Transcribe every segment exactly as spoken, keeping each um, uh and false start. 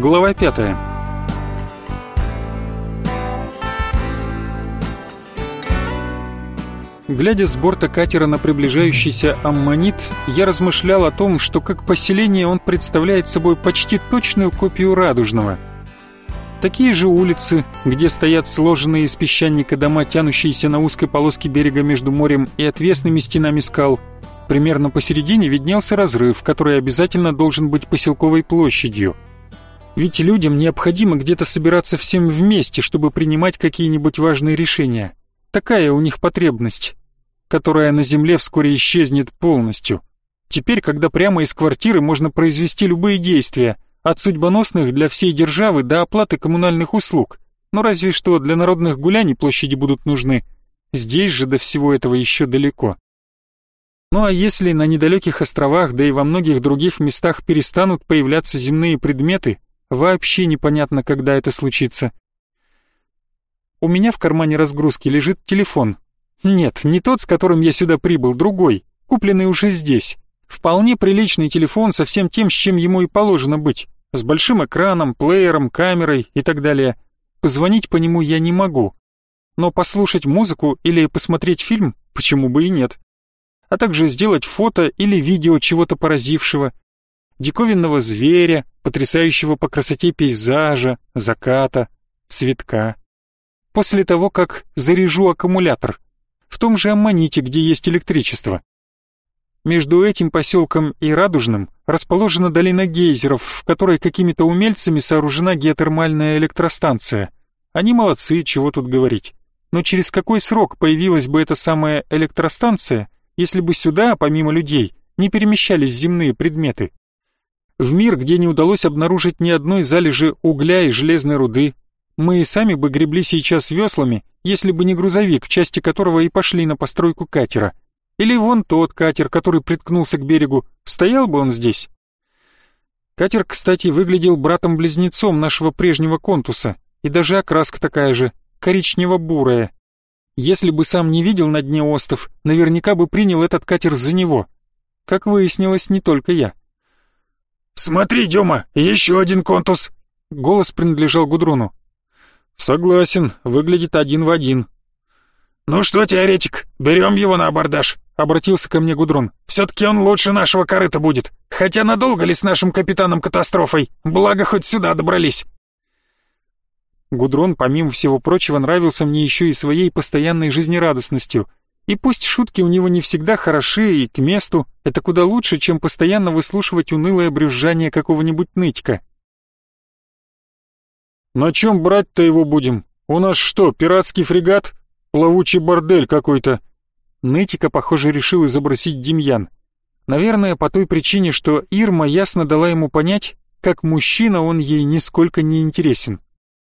Глава пятая. Глядя с борта катера на приближающийся аммонит, я размышлял о том, что как поселение он представляет собой почти точную копию Радужного. Такие же улицы, где стоят сложенные из песчаника дома, тянущиеся на узкой полоске берега между морем и отвесными стенами скал. Примерно посередине виднелся разрыв, который обязательно должен быть поселковой площадью. Ведь людям необходимо где-то собираться всем вместе, чтобы принимать какие-нибудь важные решения. Такая у них потребность, которая на Земле вскоре исчезнет полностью. Теперь, когда прямо из квартиры можно произвести любые действия, от судьбоносных для всей державы до оплаты коммунальных услуг, но разве что для народных гуляний площади будут нужны. Здесь же до всего этого еще далеко. Ну а если на недалеких островах, да и во многих других местах перестанут появляться земные предметы, вообще непонятно, когда это случится. У меня в кармане разгрузки лежит телефон. Нет, не тот, с которым я сюда прибыл, другой, купленный уже здесь. Вполне приличный телефон со всем тем, с чем ему и положено быть. С большим экраном, плеером, камерой и так далее. Позвонить по нему я не могу. Но послушать музыку или посмотреть фильм, почему бы и нет. А также сделать фото или видео чего-то поразившего. Диковинного зверя, потрясающего по красоте пейзажа, заката, цветка. После того, как заряжу аккумулятор. В том же аммоните, где есть электричество. Между этим поселком и Радужным расположена долина гейзеров, в которой какими-то умельцами сооружена геотермальная электростанция. Они молодцы, чего тут говорить. Но через какой срок появилась бы эта самая электростанция, если бы сюда, помимо людей, не перемещались земные предметы? В мир, где не удалось обнаружить ни одной залежи угля и железной руды, мы и сами бы гребли сейчас веслами, если бы не грузовик, части которого и пошли на постройку катера. Или вон тот катер, который приткнулся к берегу, стоял бы он здесь? Катер, кстати, выглядел братом-близнецом нашего прежнего Контуса, и даже окраска такая же, коричнево-бурая. Если бы сам не видел на дне остов, наверняка бы принял этот катер за него. Как выяснилось, не только я. «Смотри, Дема, еще один Контус!» Голос принадлежал Гудрону. «Согласен, выглядит один в один». «Ну что, теоретик, берем его на абордаж», — обратился ко мне Гудрон. «Все-таки он лучше нашего корыта будет, хотя надолго ли с нашим капитаном катастрофой, благо хоть сюда добрались». Гудрон, помимо всего прочего, нравился мне еще и своей постоянной жизнерадостностью. И пусть шутки у него не всегда хороши и к месту, это куда лучше, чем постоянно выслушивать унылое брюзжание какого-нибудь нытика. «На чем брать-то его будем? У нас что, пиратский фрегат? Плавучий бордель какой-то». Нытика, похоже, решил изобразить Демьян. Наверное, по той причине, что Ирма ясно дала ему понять, как мужчина он ей нисколько не интересен.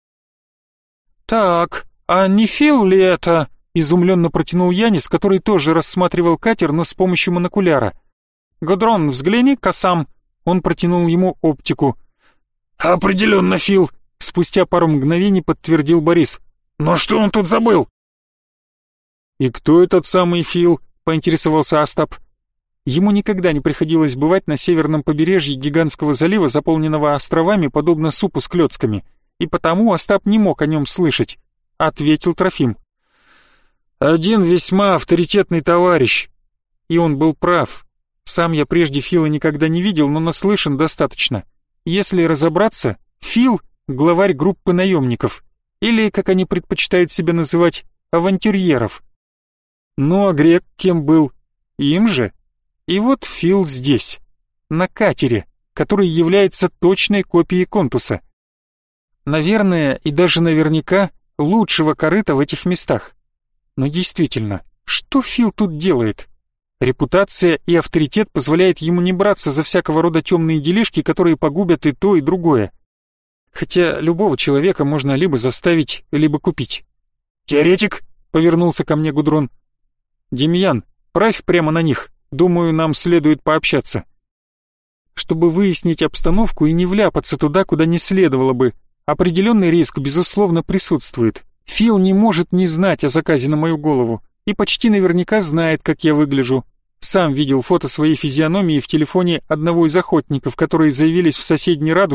«Так, а не Фил ли это?» — изумленно протянул Янис, который тоже рассматривал катер, но с помощью монокуляра. «Гудрон, взгляни-ка сам». Он протянул ему оптику. «Определенно Фил», — спустя пару мгновений подтвердил Борис. «Но что он тут забыл?» «И кто этот самый Фил?» — поинтересовался Остап. Ему никогда не приходилось бывать на северном побережье гигантского залива, заполненного островами, подобно супу с клёцками, и потому Остап не мог о нем слышать. Ответил Трофим. «Один весьма авторитетный товарищ». И он был прав. Сам я прежде Фила никогда не видел, но наслышан достаточно. Если разобраться, Фил — главарь группы наемников, или, как они предпочитают себя называть, авантюрьеров. Ну а Грек кем был? Им же. И вот Фил здесь, на катере, который является точной копией Контуса. Наверное, и даже наверняка, лучшего корыта в этих местах. Но действительно, что Фил тут делает? Репутация и авторитет позволяют ему не браться за всякого рода темные делишки, которые погубят и то, и другое. Хотя любого человека можно либо заставить, либо купить. «Теоретик?» — повернулся ко мне Гудрон. «Демьян, правь прямо на них. Думаю, нам следует пообщаться». Чтобы выяснить обстановку и не вляпаться туда, куда не следовало бы. Определенный риск, безусловно, присутствует. Фил не может не знать о заказе на мою голову и почти наверняка знает, как я выгляжу. Сам видел фото своей физиономии в телефоне одного из охотников, которые заявились в соседний Радужный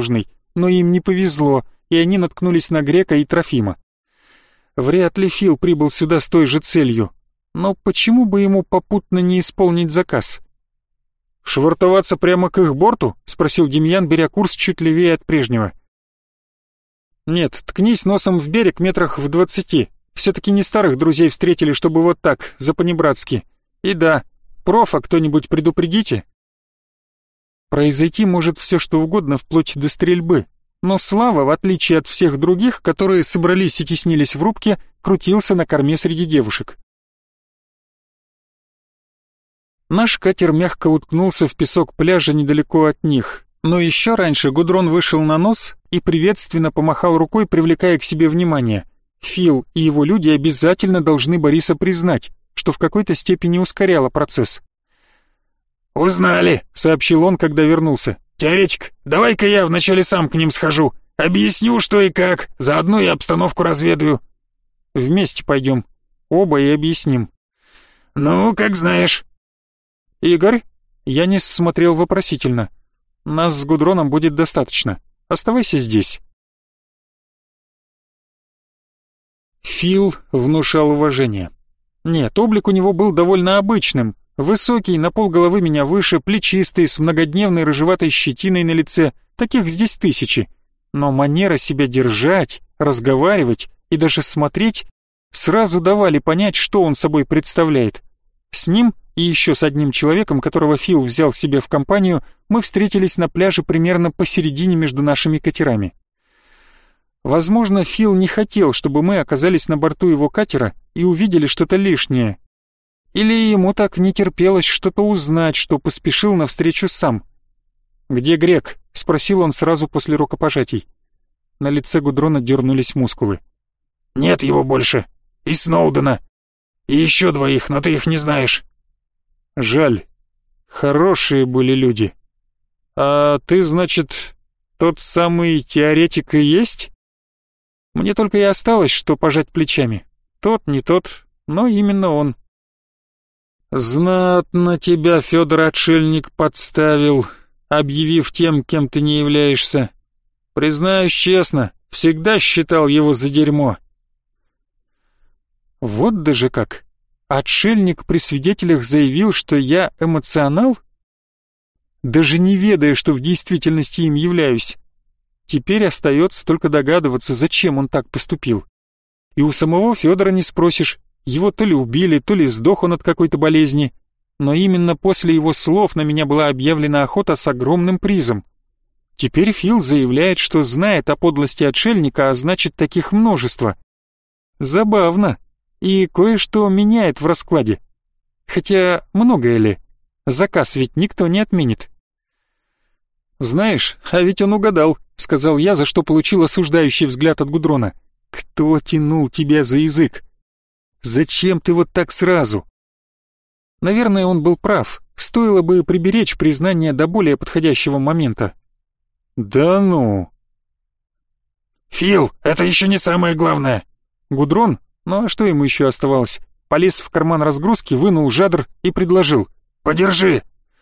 но им не повезло, и они наткнулись на Грека и Трофима. Вряд ли Фил прибыл сюда с той же целью, но почему бы ему попутно не исполнить заказ? «Швартоваться прямо к их борту?» — спросил Демьян, беря курс чуть левее от прежнего. «Нет, ткнись носом в берег метрах в двадцати. Все-таки не старых друзей встретили, чтобы вот так, за-понебратски. И да, профа кто-нибудь предупредите?» Произойти может все что угодно, вплоть до стрельбы. Но Слава, в отличие от всех других, которые собрались и теснились в рубке, крутился на корме среди девушек. Наш катер мягко уткнулся в песок пляжа недалеко от них, но еще раньше Гудрон вышел на нос и приветственно помахал рукой, привлекая к себе внимание. Фил и его люди обязательно должны Бориса признать, что в какой-то степени ускоряло процесс. «Узнали», — сообщил он, когда вернулся. «Теоретик, давай-ка я вначале сам к ним схожу. Объясню, что и как, заодно и обстановку разведаю». «Вместе пойдем. Оба и объясним». «Ну, как знаешь». «Игорь?» Янис смотрел вопросительно. «Нас с Гудроном будет достаточно. Оставайся здесь». Фил внушал уважение. Нет, облик у него был довольно обычным. Высокий, на полголовы меня выше, плечистый, с многодневной рыжеватой щетиной на лице. Таких здесь тысячи. Но манера себя держать, разговаривать и даже смотреть сразу давали понять, что он собой представляет. С ним и еще с одним человеком, которого Фил взял себе в компанию, мы встретились на пляже примерно посередине между нашими катерами. Возможно, Фил не хотел, чтобы мы оказались на борту его катера и увидели что-то лишнее. Или ему так не терпелось что-то узнать, что поспешил навстречу сам. «Где Грек?» — спросил он сразу после рукопожатий. На лице Гудрона дернулись мускулы. «Нет его больше. И Сноудена. И еще двоих, но ты их не знаешь». «Жаль. Хорошие были люди. А ты, значит, тот самый теоретик и есть?» Мне только и осталось, что пожать плечами. Тот, не тот, но именно он. «Знатно тебя Федор Отшельник подставил, объявив тем, кем ты не являешься. Признаюсь честно, всегда считал его за дерьмо». Вот даже как. Отшельник при свидетелях заявил, что я эмоционал? Даже не ведая, что в действительности им являюсь. Теперь остается только догадываться, зачем он так поступил. И у самого Федора не спросишь, его то ли убили, то ли сдох он от какой-то болезни. Но именно после его слов на меня была объявлена охота с огромным призом. Теперь Фил заявляет, что знает о подлости отшельника, а значит, таких множество. Забавно. И кое-что меняет в раскладе. Хотя многое ли? Заказ ведь никто не отменит. «Знаешь, а ведь он угадал», — сказал я, за что получил осуждающий взгляд от Гудрона. «Кто тянул тебя за язык? Зачем ты вот так сразу?» Наверное, он был прав. Стоило бы приберечь признание до более подходящего момента. «Да ну...» «Фил, это еще не самое главное!» Гудрон, ну а что ему еще оставалось? Полез в карман разгрузки, вынул жадр и предложил. «Подержи!»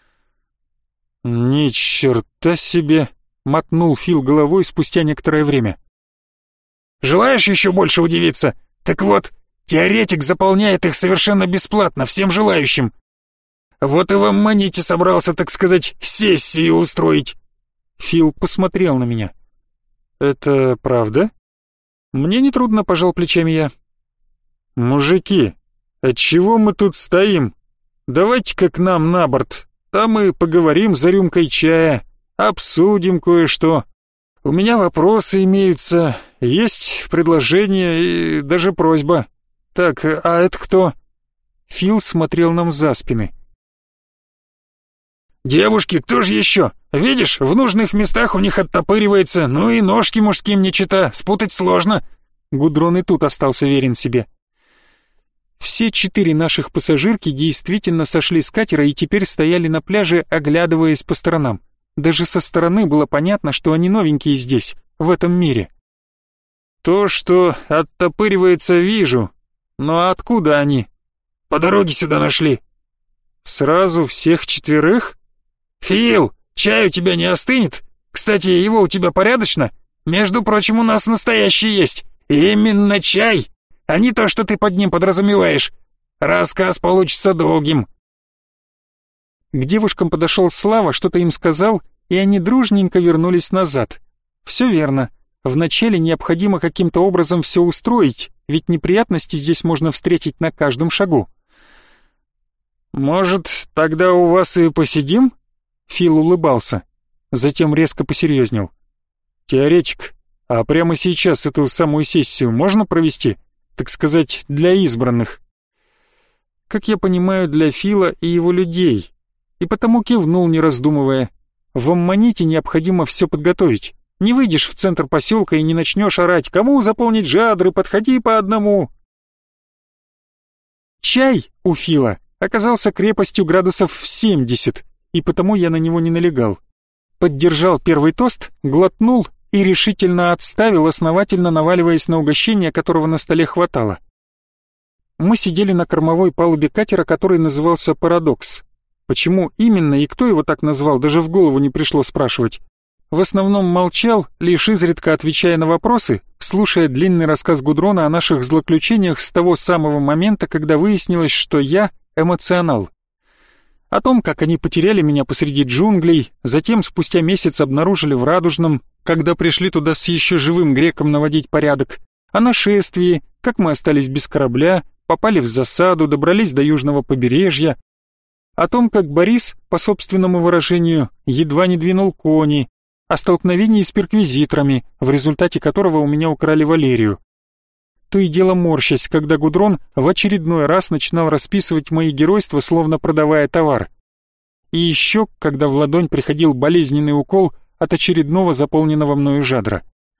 «Ни черта себе!» — мотнул Фил головой спустя некоторое время. «Желаешь еще больше удивиться? Так вот, теоретик заполняет их совершенно бесплатно всем желающим. Вот и в Аммоните собрался, так сказать, сессию устроить». Фил посмотрел на меня. «Это правда?» «Мне нетрудно», — пожал плечами я. «Мужики, отчего мы тут стоим? Давайте-ка к нам на борт, там и поговорим за рюмкой чая, обсудим кое-что. У меня вопросы имеются, есть предложения и даже просьба. Так, а это кто?» Фил смотрел нам за спины. «Девушки, кто же еще? Видишь, в нужных местах у них оттопыривается, ну и ножки мужским не чета, спутать сложно». Гудрон и тут остался верен себе. Все четыре наших пассажирки действительно сошли с катера и теперь стояли на пляже, оглядываясь по сторонам. Даже со стороны было понятно, что они новенькие здесь, в этом мире. «То, что оттопыривается, вижу. Но откуда они?» «По дороге сюда нашли». «Сразу всех четверых?» «Фил, чай у тебя не остынет? Кстати, его у тебя порядочно? Между прочим, у нас настоящий есть. Именно чай, а не то, что ты под ним подразумеваешь. Рассказ получится долгим». К девушкам подошел Слава, что-то им сказал, и они дружненько вернулись назад. Все верно. Вначале необходимо каким-то образом все устроить, ведь неприятности здесь можно встретить на каждом шагу. «Может, тогда у вас и посидим?» Фил улыбался, затем резко посерьезнел. «Теоретик, а прямо сейчас эту самую сессию можно провести? Так сказать, для избранных?» Как я понимаю, для Фила и его людей. И потому кивнул, не раздумывая. В Аммоните необходимо все подготовить. Не выйдешь в центр поселка и не начнешь орать: «Кому заполнить жадры, подходи по одному». Чай у Фила оказался крепостью градусов в семьдесят, и потому я на него не налегал. Поддержал первый тост, глотнул и решительно отставил, основательно наваливаясь на угощение, которого на столе хватало. Мы сидели на кормовой палубе катера, который назывался «Парадокс». Почему именно и кто его так назвал, даже в голову не пришло спрашивать. В основном молчал, лишь изредка отвечая на вопросы, слушая длинный рассказ Гудрона о наших злоключениях с того самого момента, когда выяснилось, что я эмоционал. О том, как они потеряли меня посреди джунглей, затем спустя месяц обнаружили в Радужном, когда пришли туда с еще живым греком наводить порядок, о нашествии, как мы остались без корабля, попали в засаду, добрались до южного побережья, о том, как Борис, по собственному выражению, едва не двинул кони, о столкновении с перквизиторами, в результате которого у меня украли Валерию. То и дело морщась, когда Гудрон в очередной раз начинал расписывать мои геройства, словно продавая товар. И еще, когда в ладонь приходил болезненный укол от очередного заполненного мною жадра.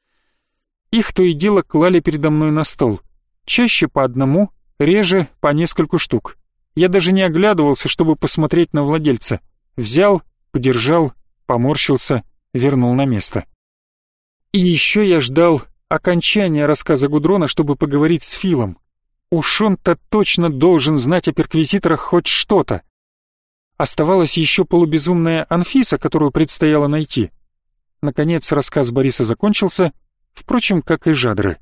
Их то и дело клали передо мной на стол. Чаще по одному, реже по нескольку штук. Я даже не оглядывался, чтобы посмотреть на владельца. Взял, подержал, поморщился, вернул на место. И еще я ждал окончания рассказа Гудрона, чтобы поговорить с Филом. Уж он-то точно должен знать о перквизиторах хоть что-то. Оставалась еще полубезумная Анфиса, которую предстояло найти. Наконец рассказ Бориса закончился, впрочем, как и жадры.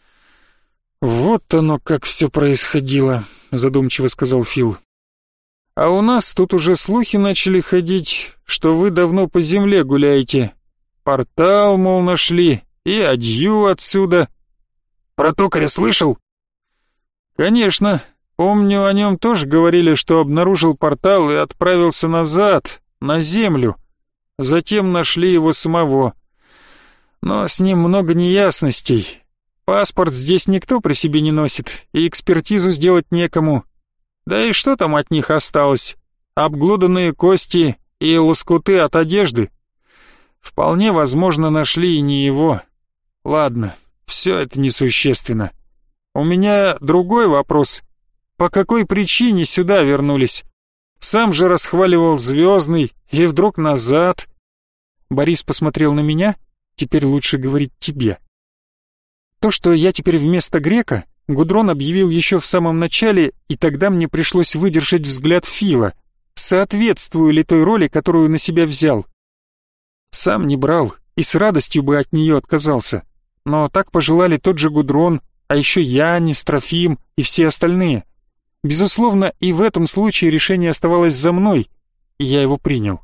«Вот оно как все происходило», — задумчиво сказал Фил. «А у нас тут уже слухи начали ходить, что вы давно по земле гуляете. Портал, мол, нашли, и адью отсюда». «Про токаря слышал?» «Конечно. Помню, о нем тоже говорили, что обнаружил портал и отправился назад, на землю. Затем нашли его самого. Но с ним много неясностей. Паспорт здесь никто при себе не носит, и экспертизу сделать некому. Да и что там от них осталось? Обглоданные кости и лоскуты от одежды. Вполне возможно, нашли и не его. Ладно, все это несущественно. У меня другой вопрос. По какой причине сюда вернулись? Сам же расхваливал Звездный, и вдруг назад. Борис посмотрел на меня, теперь лучше говорить тебе. То, что я теперь вместо грека, Гудрон объявил еще в самом начале, и тогда мне пришлось выдержать взгляд Фила. Соответствую ли той роли, которую на себя взял? Сам не брал, и с радостью бы от нее отказался. Но так пожелали тот же Гудрон, а еще Янис, Трофим и все остальные. Безусловно, и в этом случае решение оставалось за мной, и я его принял.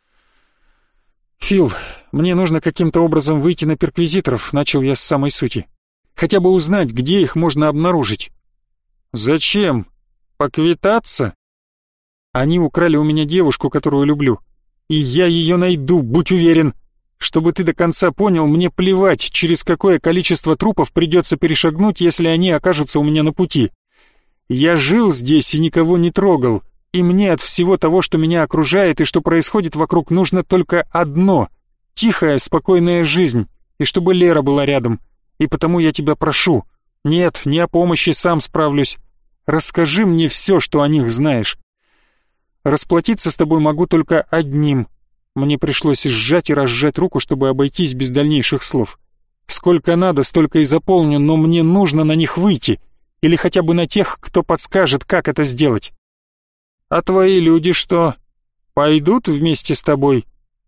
«Фил, мне нужно каким-то образом выйти на перквизиторов», — начал я с самой сути. «Хотя бы узнать, где их можно обнаружить». «Зачем? Поквитаться?» «Они украли у меня девушку, которую люблю. И я ее найду, будь уверен. Чтобы ты до конца понял, мне плевать, через какое количество трупов придется перешагнуть, если они окажутся у меня на пути. Я жил здесь и никого не трогал, и мне от всего того, что меня окружает и что происходит вокруг, нужно только одно — тихая, спокойная жизнь, и чтобы Лера была рядом. И потому я тебя прошу, нет, не о помощи, сам справлюсь. Расскажи мне все, что о них знаешь. Расплатиться с тобой могу только одним. Мне пришлось сжать и разжать руку, чтобы обойтись без дальнейших слов. Сколько надо, столько и заполню, но мне нужно на них выйти. Или хотя бы на тех, кто подскажет, как это сделать. А твои люди что, пойдут вместе с тобой?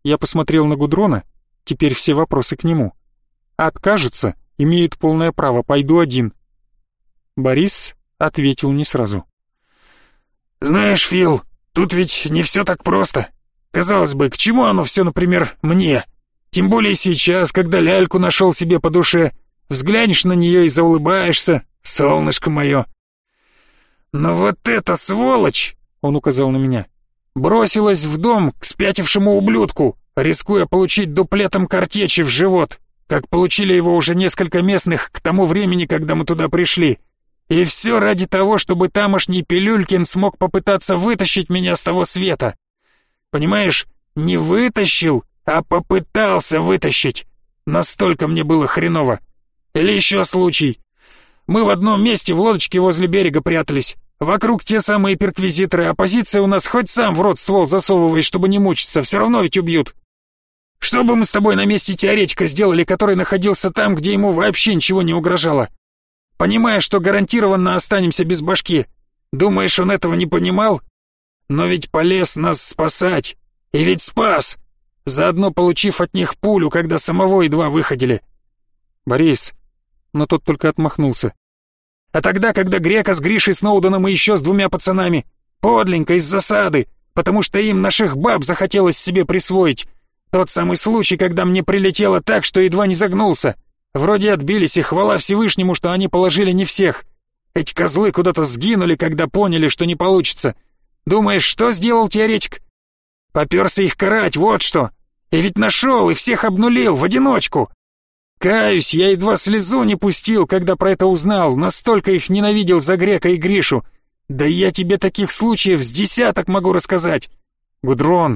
Я посмотрел на Гудрона, теперь все вопросы к нему. Откажется, имеет полное право, пойду один. Борис ответил не сразу. «Знаешь, Фил, тут ведь не все так просто. Казалось бы, к чему оно все, например, мне? Тем более сейчас, когда ляльку нашел себе по душе. Взглянешь на нее и заулыбаешься, солнышко мое. Но вот эта сволочь, он указал на меня, бросилась в дом к спятившему ублюдку, рискуя получить дуплетом картечи в живот, как получили его уже несколько местных к тому времени, когда мы туда пришли. И все ради того, чтобы тамошний Пилюлькин смог попытаться вытащить меня с того света. Понимаешь, не вытащил, а попытался вытащить. Настолько мне было хреново. Или еще случай. Мы в одном месте в лодочке возле берега прятались. Вокруг те самые перквизиторы, а позиция у нас хоть сам в рот ствол засовывай, чтобы не мучиться, все равно ведь убьют. Что бы мы с тобой на месте теоретика сделали, который находился там, где ему вообще ничего не угрожало? Понимая, что гарантированно останемся без башки. Думаешь, он этого не понимал? Но ведь полез нас спасать. И ведь спас, заодно получив от них пулю, когда самого едва выходили. Борис, но тот только отмахнулся. А тогда, когда Грека с Гришей Сноуденом и еще с двумя пацанами, подленько из засады, потому что им наших баб захотелось себе присвоить. Тот самый случай, когда мне прилетело так, что едва не загнулся. Вроде отбились, и хвала Всевышнему, что они положили не всех. Эти козлы куда-то сгинули, когда поняли, что не получится. Думаешь, что сделал теоретик? Попёрся их карать, вот что. И ведь нашел, и всех обнулил в одиночку. Каюсь, я едва слезу не пустил, когда про это узнал, настолько их ненавидел за Грека и Гришу. Да я тебе таких случаев с десяток могу рассказать. Гудрон.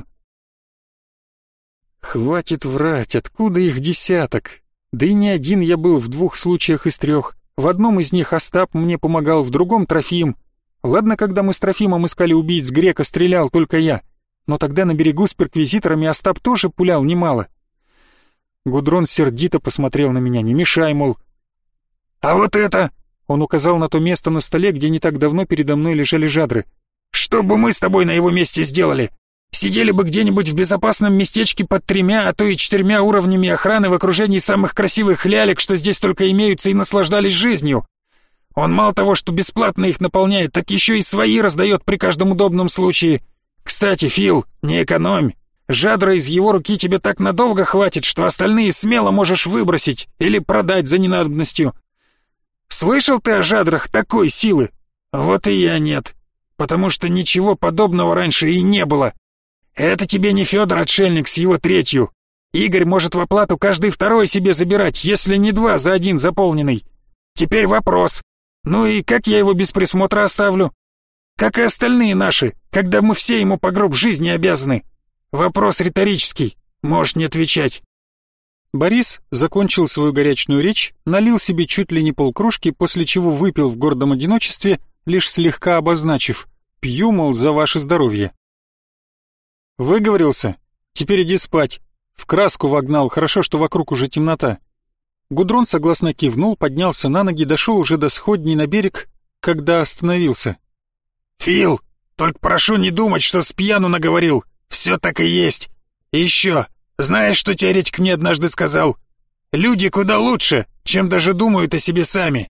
Хватит врать, откуда их десяток? Да и не один я был в двух случаях из трех. В одном из них Остап мне помогал, в другом Трофим. Ладно, когда мы с Трофимом искали убийц Грека, стрелял только я. Но тогда на берегу с перквизиторами Остап тоже пулял немало. Гудрон сердито посмотрел на меня, не мешай, мол. «А вот это...» — он указал на то место на столе, где не так давно передо мной лежали жадры. «Что бы мы с тобой на его месте сделали? Сидели бы где-нибудь в безопасном местечке под тремя, а то и четырьмя уровнями охраны в окружении самых красивых лялек, что здесь только имеются, и наслаждались жизнью. Он мало того, что бесплатно их наполняет, так еще и свои раздает при каждом удобном случае. Кстати, Фил, не экономь. Жадра из его руки тебе так надолго хватит, что остальные смело можешь выбросить или продать за ненадобностью. Слышал ты о жадрах такой силы? Вот и я нет, потому что ничего подобного раньше и не было. Это тебе не Федор Отшельник с его третью. Игорь может в оплату каждый второй себе забирать, если не два за один заполненный. Теперь вопрос. Ну и как я его без присмотра оставлю? Как и остальные наши, когда мы все ему по гроб жизни обязаны. Вопрос риторический, можешь не отвечать. Борис закончил свою горячную речь, налил себе чуть ли не полкружки, после чего выпил в гордом одиночестве, лишь слегка обозначив: «Пью, мол, за ваше здоровье». Выговорился? Теперь иди спать. В краску вогнал, хорошо, что вокруг уже темнота. Гудрон согласно кивнул, поднялся на ноги, дошел уже до сходней на берег, когда остановился. «Фил, только прошу не думать, что с пьяну наговорил. Все так и есть. И еще, знаешь, что теоретик мне однажды сказал? Люди куда лучше, чем даже думают о себе сами».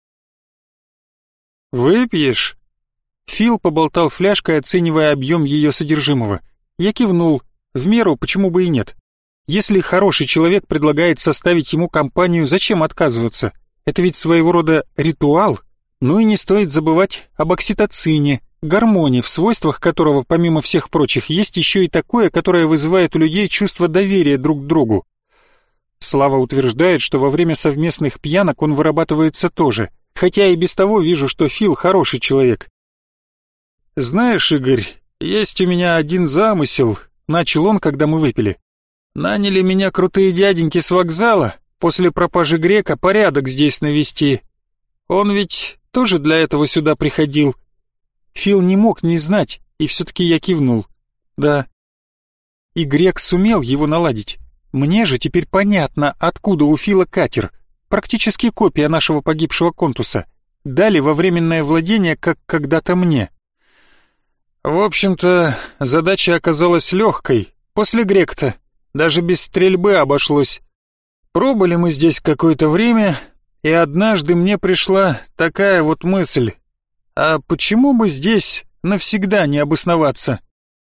«Выпьешь?» Фил поболтал фляжкой, оценивая объем ее содержимого. Я кивнул. В меру, почему бы и нет. Если хороший человек предлагает составить ему компанию, зачем отказываться? Это ведь своего рода ритуал. Ну и не стоит забывать об окситоцине, гормоне, в свойствах которого, помимо всех прочих, есть еще и такое, которое вызывает у людей чувство доверия друг к другу. Слава утверждает, что во время совместных пьянок он вырабатывается тоже, хотя и без того вижу, что Фил хороший человек. «Знаешь, Игорь, есть у меня один замысел», — начал он, когда мы выпили. «Наняли меня крутые дяденьки с вокзала после пропажи Грека порядок здесь навести. Он ведь тоже для этого сюда приходил». Фил не мог не знать, и все-таки я кивнул. «Да». И Грек сумел его наладить. Мне же теперь понятно, откуда у Фила катер. Практически копия нашего погибшего Контуса. Дали во временное владение, как когда-то мне. В общем-то, задача оказалась легкой. После Грека-то. Даже без стрельбы обошлось. Пробыли мы здесь какое-то время, и однажды мне пришла такая вот мысль. А почему бы здесь навсегда не обосноваться?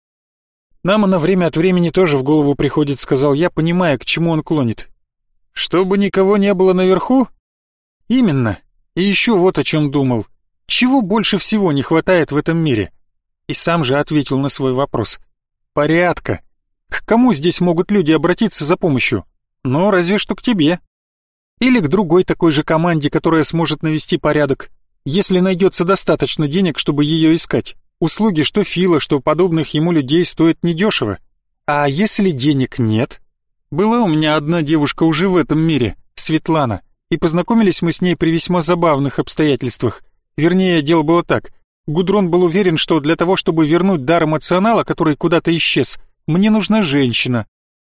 Нам она время от времени тоже в голову приходит, сказал я, понимая, к чему он клонит. Чтобы никого не было наверху? Именно. И еще вот о чем думал. Чего больше всего не хватает в этом мире? И сам же ответил на свой вопрос. Порядка. К кому здесь могут люди обратиться за помощью? Ну, разве что к тебе. Или к другой такой же команде, которая сможет навести порядок, если найдется достаточно денег, чтобы ее искать. Услуги что Фила, что подобных ему людей стоят недешево. А если денег нет? Была у меня одна девушка уже в этом мире, Светлана, и познакомились мы с ней при весьма забавных обстоятельствах. Вернее, дело было так. Гудрон был уверен, что для того, чтобы вернуть дар эмоционала, который куда-то исчез, мне нужна женщина.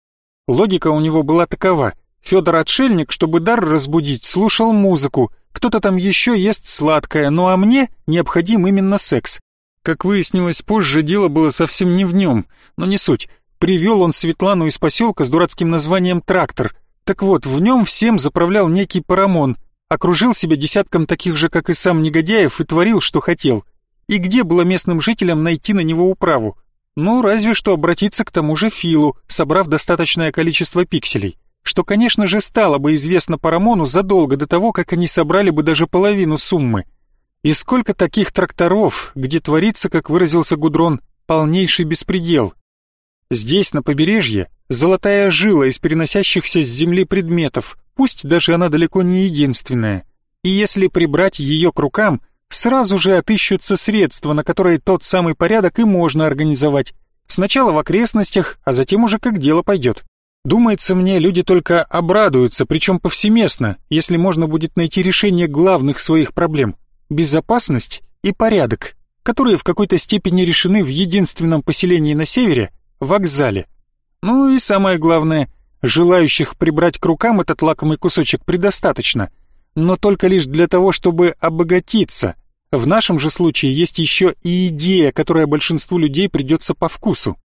Логика у него была такова. Федор Отшельник, чтобы дар разбудить, слушал музыку, кто-то там еще ест сладкое, ну а мне необходим именно секс. Как выяснилось позже, дело было совсем не в нем, но не суть. Привел он Светлану из поселка с дурацким названием «Трактор». Так вот, в нем всем заправлял некий Парамон, окружил себя десятком таких же, как и сам негодяев, и творил, что хотел. И где было местным жителям найти на него управу? Ну, разве что обратиться к тому же Филу, собрав достаточное количество пикселей, что, конечно же, стало бы известно Парамону задолго до того, как они собрали бы даже половину суммы. И сколько таких тракторов, где творится, как выразился Гудрон, полнейший беспредел. Здесь, на побережье, золотая жила из переносящихся с земли предметов, пусть даже она далеко не единственная. И если прибрать ее к рукам, сразу же отыщутся средства, на которые тот самый порядок и можно организовать. Сначала в окрестностях, а затем уже как дело пойдет. Думается мне, люди только обрадуются, причем повсеместно, если можно будет найти решение главных своих проблем – безопасность и порядок, которые в какой-то степени решены в единственном поселении на севере – вокзале. Ну и самое главное, желающих прибрать к рукам этот лакомый кусочек предостаточно, но только лишь для того, чтобы обогатиться. В нашем же случае есть еще и идея, которая большинству людей придется по вкусу.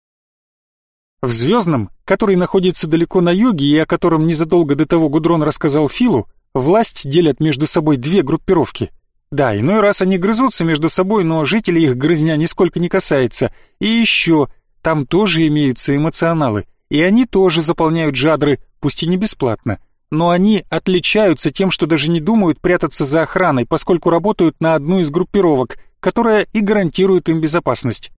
В Звездном, который находится далеко на юге и о котором незадолго до того Гудрон рассказал Филу, власть делят между собой две группировки. Да, иной раз они грызутся между собой, но жителей их грызня нисколько не касается. И еще, там тоже имеются эмоционалы, и они тоже заполняют жадры, пусть и не бесплатно. Но они отличаются тем, что даже не думают прятаться за охраной, поскольку работают на одну из группировок, которая и гарантирует им безопасность.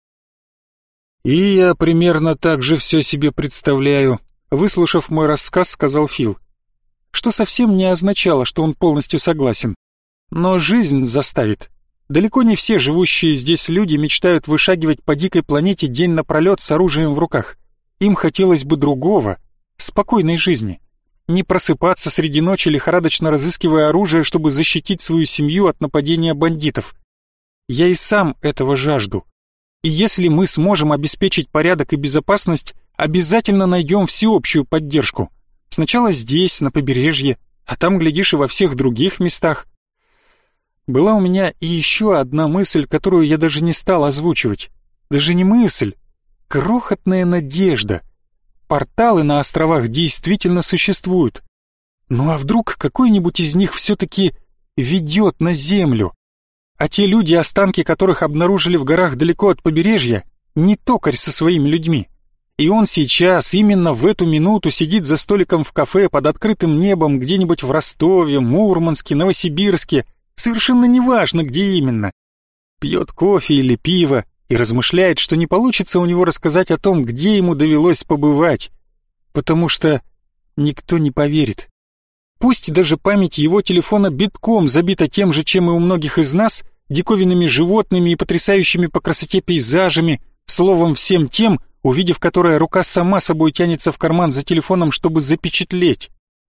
«И я примерно так же все себе представляю», — выслушав мой рассказ, сказал Фил. Что совсем не означало, что он полностью согласен. Но жизнь заставит. Далеко не все живущие здесь люди мечтают вышагивать по дикой планете день напролет с оружием в руках. Им хотелось бы другого, спокойной жизни. Не просыпаться среди ночи, лихорадочно разыскивая оружие, чтобы защитить свою семью от нападения бандитов. Я и сам этого жажду. И если мы сможем обеспечить порядок и безопасность, обязательно найдем всеобщую поддержку. Сначала здесь, на побережье, а там, глядишь, и во всех других местах. Была у меня и еще одна мысль, которую я даже не стал озвучивать. Даже не мысль, крохотная надежда. Порталы на островах действительно существуют. Ну а вдруг какой-нибудь из них все-таки ведет на землю? А те люди, останки которых обнаружили в горах далеко от побережья, не токарь со своими людьми. И он сейчас, именно в эту минуту, сидит за столиком в кафе под открытым небом где-нибудь в Ростове, Мурманске, Новосибирске, совершенно неважно, где именно. Пьет кофе или пиво и размышляет, что не получится у него рассказать о том, где ему довелось побывать, потому что никто не поверит. Пусть даже память его телефона битком забита тем же, чем и у многих из нас, диковинными животными и потрясающими по красоте пейзажами, словом, всем тем, увидев которое, рука сама собой тянется в карман за телефоном, чтобы запечатлеть.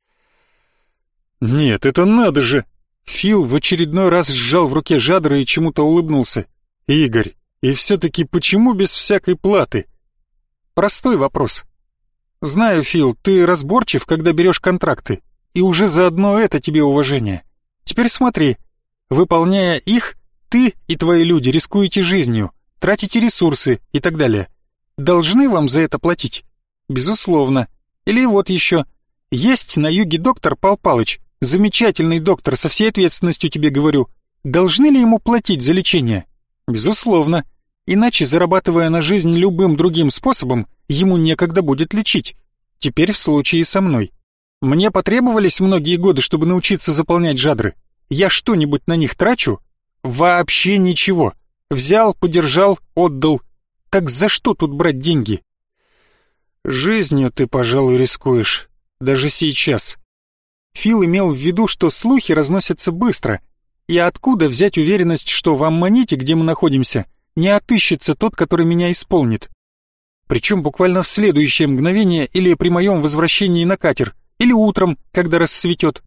Нет, это надо же! Фил в очередной раз сжал в руке жадро и чему-то улыбнулся. Игорь, и все-таки почему без всякой платы? Простой вопрос. Знаю, Фил, ты разборчив, когда берешь контракты, и уже заодно это тебе уважение. Теперь смотри, выполняя их, ты и твои люди рискуете жизнью, тратите ресурсы и так далее. Должны вам за это платить? Безусловно. Или вот еще. Есть на юге доктор Пал Палыч, замечательный доктор, со всей ответственностью тебе говорю. Должны ли ему платить за лечение? Безусловно. Иначе, зарабатывая на жизнь любым другим способом, ему некогда будет лечить. Теперь в случае со мной. Мне потребовались многие годы, чтобы научиться заполнять жадры. Я что-нибудь на них трачу? Вообще ничего. Взял, подержал, отдал. Так за что тут брать деньги? Жизнью ты, пожалуй, рискуешь. Даже сейчас. Фил имел в виду, что слухи разносятся быстро. И откуда взять уверенность, что в Аммоните, где мы находимся, не отыщется тот, который меня исполнит? Причем буквально в следующее мгновение или при моем возвращении на катер, или утром, когда рассветет.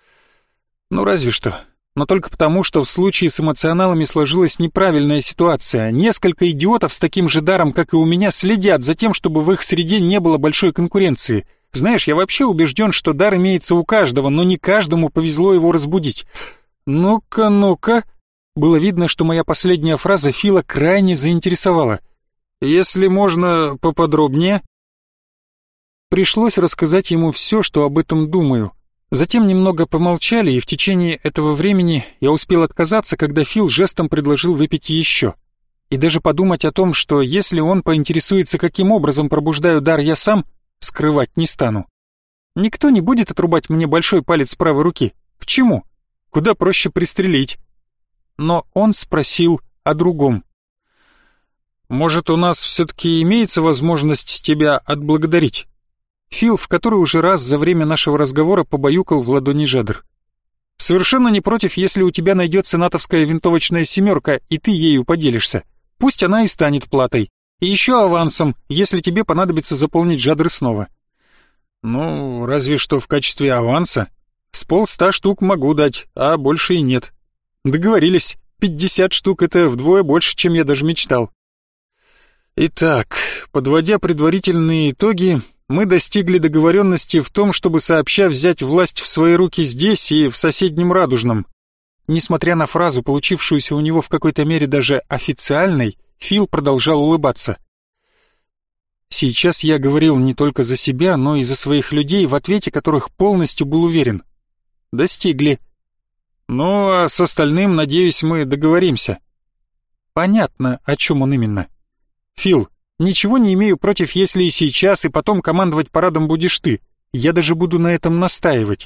Ну разве что. Но только потому, что в случае с эмоционалами сложилась неправильная ситуация. Несколько идиотов с таким же даром, как и у меня, следят за тем, чтобы в их среде не было большой конкуренции. Знаешь, я вообще убежден, что дар имеется у каждого, но не каждому повезло его разбудить. Ну-ка, ну-ка. Было видно, что моя последняя фраза Фила крайне заинтересовала. Если можно поподробнее. Пришлось рассказать ему все, что об этом думаю. Затем немного помолчали, и в течение этого времени я успел отказаться, когда Фил жестом предложил выпить еще. И даже подумать о том, что если он поинтересуется, каким образом пробуждаю дар я сам, скрывать не стану. Никто не будет отрубать мне большой палец правой руки. К чему? Куда проще пристрелить. Но он спросил о другом. «Может, у нас все-таки имеется возможность тебя отблагодарить?» Фил в который уже раз за время нашего разговора побаюкал в ладони жадр. «Совершенно не против, если у тебя найдется натовская винтовочная семерка, и ты ею поделишься. Пусть она и станет платой. И еще авансом, если тебе понадобится заполнить жадры снова». «Ну, разве что в качестве аванса. С полста штук могу дать, а больше и нет». «Договорились. Пятьдесят штук — это вдвое больше, чем я даже мечтал». Итак, подводя предварительные итоги, мы достигли договоренности в том, чтобы сообща взять власть в свои руки здесь и в соседнем Радужном. Несмотря на фразу, получившуюся у него в какой-то мере даже официальной, Фил продолжал улыбаться. Сейчас я говорил не только за себя, но и за своих людей, в ответе которых полностью был уверен. Достигли. Ну, а с остальным, надеюсь, мы договоримся. Понятно, о чем он именно. Фил, ничего не имею против, если и сейчас, и потом командовать парадом будешь ты. Я даже буду на этом настаивать.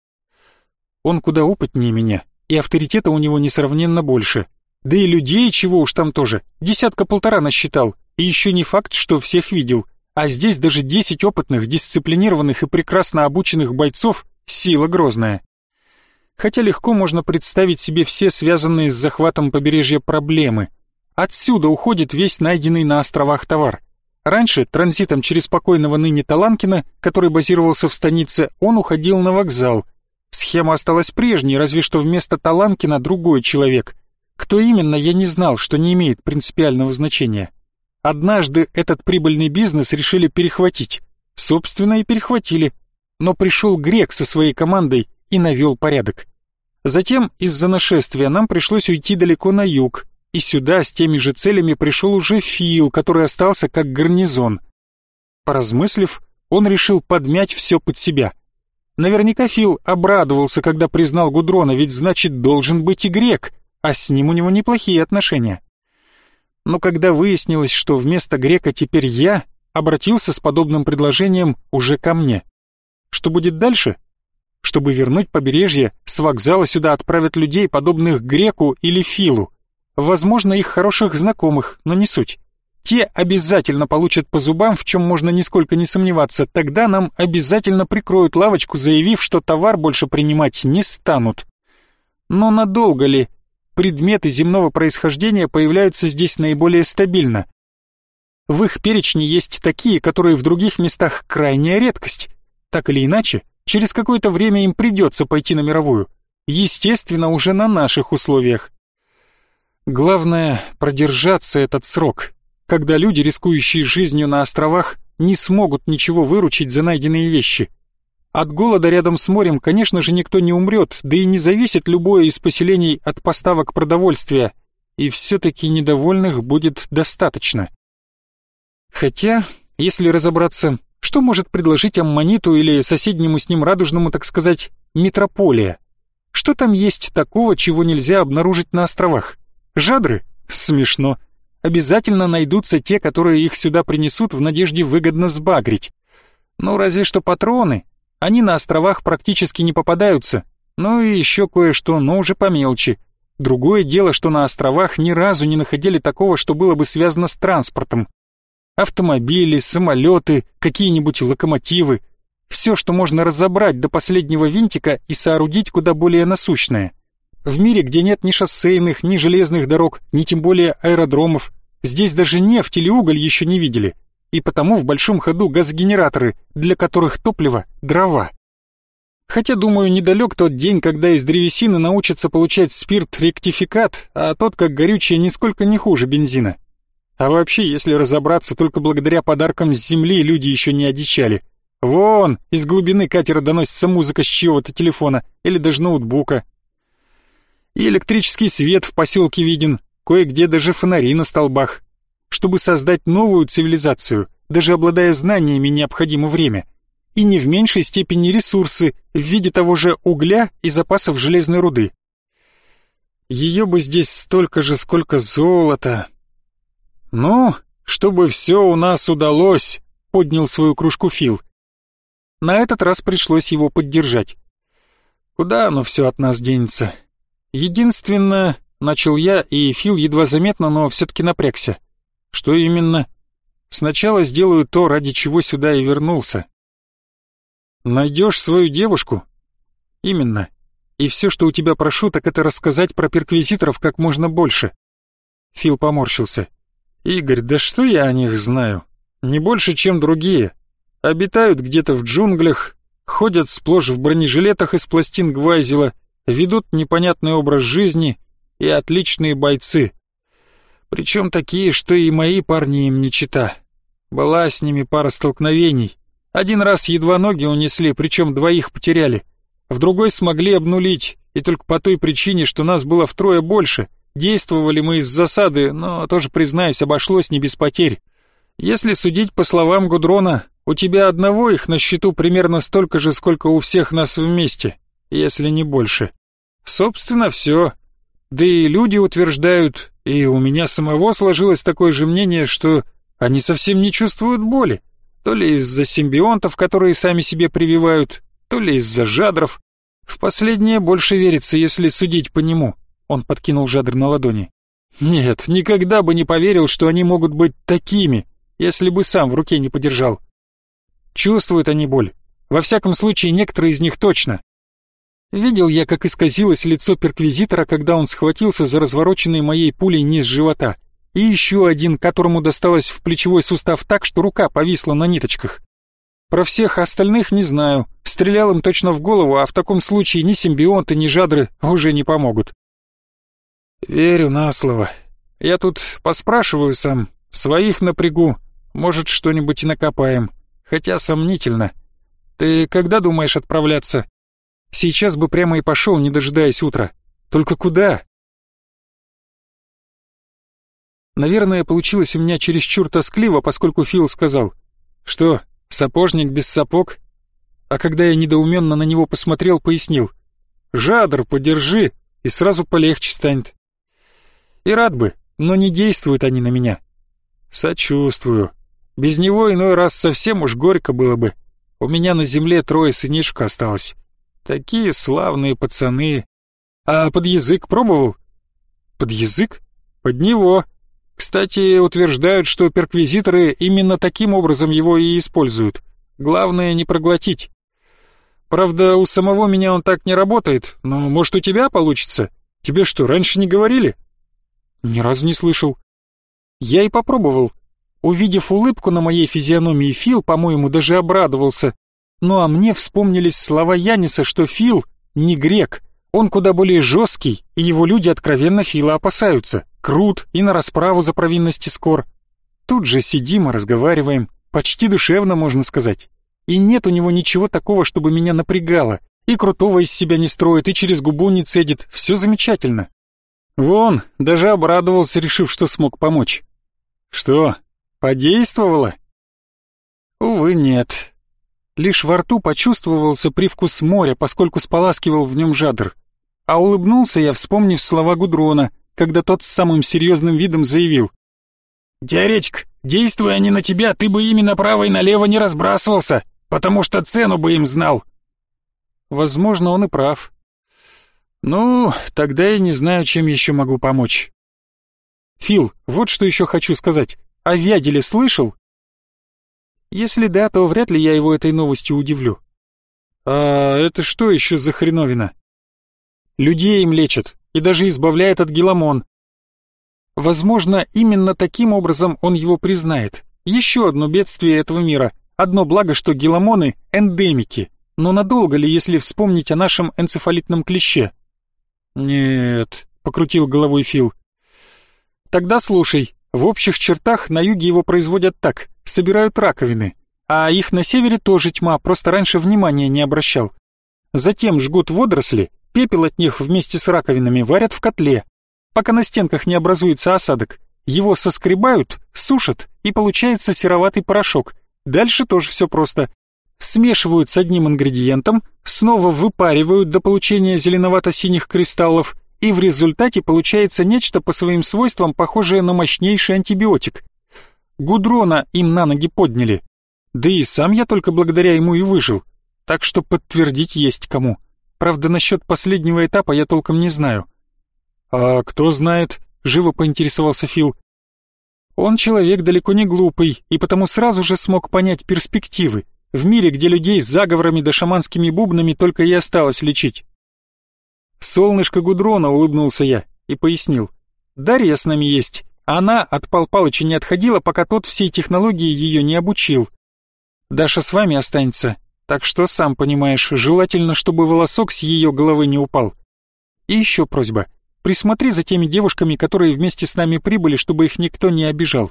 Он куда опытнее меня, и авторитета у него несравненно больше. Да и людей, чего уж там тоже, десятка-полтора насчитал, и еще не факт, что всех видел. А здесь даже десять опытных, дисциплинированных и прекрасно обученных бойцов — сила грозная. Хотя легко можно представить себе все связанные с захватом побережья проблемы. Отсюда уходит весь найденный на островах товар. Раньше транзитом через покойного ныне Таланкина, который базировался в станице, он уходил на вокзал. Схема осталась прежней, разве что вместо Таланкина другой человек. Кто именно, я не знал, что не имеет принципиального значения. Однажды этот прибыльный бизнес решили перехватить. Собственно, и перехватили. Но пришел грек со своей командой и навел порядок. Затем из-за нашествия нам пришлось уйти далеко на юг, и сюда с теми же целями пришел уже Фил, который остался как гарнизон. Поразмыслив, он решил подмять все под себя. Наверняка Фил обрадовался, когда признал Гудрона, ведь значит должен быть и грек, а с ним у него неплохие отношения. Но когда выяснилось, что вместо грека теперь я, обратился с подобным предложением уже ко мне. Что будет дальше? Чтобы вернуть побережье, с вокзала сюда отправят людей, подобных греку или Филу. Возможно, их хороших знакомых, но не суть. Те обязательно получат по зубам, в чем можно нисколько не сомневаться. Тогда нам обязательно прикроют лавочку, заявив, что товар больше принимать не станут. Но надолго ли? Предметы земного происхождения появляются здесь наиболее стабильно. В их перечне есть такие, которые в других местах крайняя редкость. Так или иначе, через какое-то время им придется пойти на мировую. Естественно, уже на наших условиях. Главное — продержаться этот срок, когда люди, рискующие жизнью на островах, не смогут ничего выручить за найденные вещи. От голода рядом с морем, конечно же, никто не умрет, да и не зависит любое из поселений от поставок продовольствия, и все-таки недовольных будет достаточно. Хотя, если разобраться, Что может предложить Аммониту или соседнему с ним радужному, так сказать, метрополия? Что там есть такого, чего нельзя обнаружить на островах? Жадры? Смешно. Обязательно найдутся те, которые их сюда принесут в надежде выгодно сбагрить. Ну, разве что патроны. Они на островах практически не попадаются. Ну и еще кое-что, но уже помелче. Другое дело, что на островах ни разу не находили такого, что было бы связано с транспортом. Автомобили, самолеты, какие-нибудь локомотивы. Все, что можно разобрать до последнего винтика и соорудить куда более насущное. В мире, где нет ни шоссейных, ни железных дорог, ни тем более аэродромов, здесь даже нефть или уголь еще не видели. И потому в большом ходу газогенераторы, для которых топливо – дрова. Хотя, думаю, недалек тот день, когда из древесины научатся получать спирт-ректификат, а тот, как горючее, нисколько не хуже бензина. А вообще, если разобраться, только благодаря подаркам с земли люди еще не одичали. Вон, из глубины катера доносится музыка с чьего-то телефона или даже ноутбука. И электрический свет в поселке виден, кое-где даже фонари на столбах. Чтобы создать новую цивилизацию, даже обладая знаниями, необходимо время. И не в меньшей степени ресурсы в виде того же угля и запасов железной руды. Ее бы здесь столько же, сколько золота. Ну, чтобы все у нас удалось, поднял свою кружку Фил. На этот раз пришлось его поддержать. Куда оно все от нас денется? Единственное, начал я, и Фил едва заметно, но все-таки напрягся. Что именно? Сначала сделаю то, ради чего сюда и вернулся. Найдешь свою девушку? Именно. И все, что у тебя прошу, так это рассказать про перквизиторов как можно больше. Фил поморщился. Игорь, да что я о них знаю? Не больше, чем другие. Обитают где-то в джунглях, ходят сплошь в бронежилетах из пластин Гвайзела, ведут непонятный образ жизни и отличные бойцы. Причем такие, что и мои парни им не чита. Была с ними пара столкновений. Один раз едва ноги унесли, причем двоих потеряли. В другой смогли обнулить, и только по той причине, что нас было втрое больше. Действовали мы из засады, но тоже, признаюсь, обошлось не без потерь. Если судить по словам Гудрона, у тебя одного их на счету примерно столько же, сколько у всех нас вместе, если не больше. Собственно, все. Да и люди утверждают, и у меня самого сложилось такое же мнение, что они совсем не чувствуют боли. То ли из-за симбионтов, которые сами себе прививают, то ли из-за жадров. В последнее больше верится, если судить по нему. Он подкинул жадр на ладони. Нет, никогда бы не поверил, что они могут быть такими, если бы сам в руке не подержал. Чувствуют они боль. Во всяком случае, некоторые из них точно. Видел я, как исказилось лицо перквизитора, когда он схватился за развороченный моей пулей низ живота. И еще один, которому досталось в плечевой сустав так, что рука повисла на ниточках. Про всех остальных не знаю. Стрелял им точно в голову, а в таком случае ни симбионты, ни жадры уже не помогут. Верю на слово. Я тут поспрашиваю сам, своих напрягу, может, что-нибудь и накопаем. Хотя сомнительно. Ты когда думаешь отправляться? Сейчас бы прямо и пошел, не дожидаясь утра. Только куда? Наверное, получилось у меня чересчур тоскливо, поскольку Фил сказал: «Что, сапожник без сапог?» А когда я недоуменно на него посмотрел, пояснил: «Жадр подержи, и сразу полегче станет». И рад бы, но не действуют они на меня. Сочувствую. Без него иной раз совсем уж горько было бы. У меня на земле трое сынишек осталось. Такие славные пацаны. А под язык пробовал? Под язык? Под него. Кстати, утверждают, что перквизиторы именно таким образом его и используют. Главное не проглотить. Правда, у самого меня он так не работает, но может у тебя получится? Тебе что, раньше не говорили? Ни разу не слышал. Я и попробовал. Увидев улыбку на моей физиономии, Фил, по-моему, даже обрадовался. Ну а мне вспомнились слова Яниса, что Фил не грек. Он куда более жесткий, и его люди откровенно Фила опасаются. Крут и на расправу за провинности скор. Тут же сидим и разговариваем. Почти душевно, можно сказать. И нет у него ничего такого, чтобы меня напрягало. И крутого из себя не строит, и через губу не цедит. Все замечательно. Вон, даже обрадовался, решив, что смог помочь. Что, подействовало? Увы, нет. Лишь во рту почувствовался привкус моря, поскольку споласкивал в нем жадр. А улыбнулся я, вспомнив слова Гудрона, когда тот с самым серьезным видом заявил: «Теоретик, действуя они на тебя, ты бы ими направо и налево не разбрасывался, потому что цену бы им знал». Возможно, он и прав. Ну, тогда я не знаю, чем еще могу помочь. Фил, вот что еще хочу сказать. О Вяделе слышал? Если да, то вряд ли я его этой новостью удивлю. А это что еще за хреновина? Людей им лечат и даже избавляет от геламон. Возможно, именно таким образом он его признает. Еще одно бедствие этого мира. Одно благо, что геламоны — эндемики. Но надолго ли, если вспомнить о нашем энцефалитном клеще? Нет, покрутил головой Фил. Тогда слушай, в общих чертах на юге его производят так, собирают раковины, а их на севере тоже тьма, просто раньше внимания не обращал. Затем жгут водоросли, пепел от них вместе с раковинами варят в котле, пока на стенках не образуется осадок. Его соскребают, сушат, и получается сероватый порошок. Дальше тоже все просто. Смешивают с одним ингредиентом, снова выпаривают до получения зеленовато-синих кристаллов, и в результате получается нечто по своим свойствам похожее на мощнейший антибиотик. Гудрона им на ноги подняли. Да и сам я только благодаря ему и выжил. Так что подтвердить есть кому. Правда, насчет последнего этапа я толком не знаю. «А кто знает?» — живо поинтересовался Фил. Он человек далеко не глупый, и потому сразу же смог понять перспективы. В мире, где людей с заговорами да шаманскими бубнами только и осталось лечить. «Солнышко Гудрона», — улыбнулся я и пояснил. «Дарья с нами есть. Она от Пал Палыча не отходила, пока тот всей технологии ее не обучил. Даша с вами останется, так что, сам понимаешь, желательно, чтобы волосок с ее головы не упал. И еще просьба. Присмотри за теми девушками, которые вместе с нами прибыли, чтобы их никто не обижал.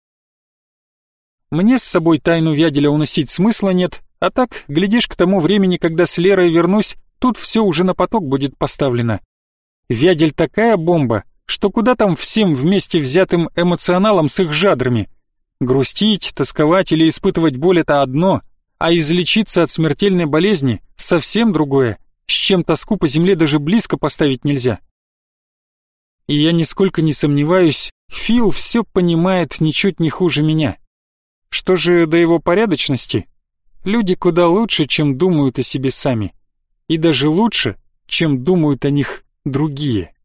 Мне с собой тайну Вяделя уносить смысла нет, а так, глядишь, к тому времени, когда с Лерой вернусь, тут все уже на поток будет поставлено. Вядель такая бомба, что куда там всем вместе взятым эмоционалам с их жадрами. Грустить, тосковать или испытывать боль — это одно, а излечиться от смертельной болезни — совсем другое, с чем тоску по земле даже близко поставить нельзя. И я нисколько не сомневаюсь, Фил все понимает ничуть не хуже меня. Что же до его порядочности? Люди куда лучше, чем думают о себе сами. И даже лучше, чем думают о них другие.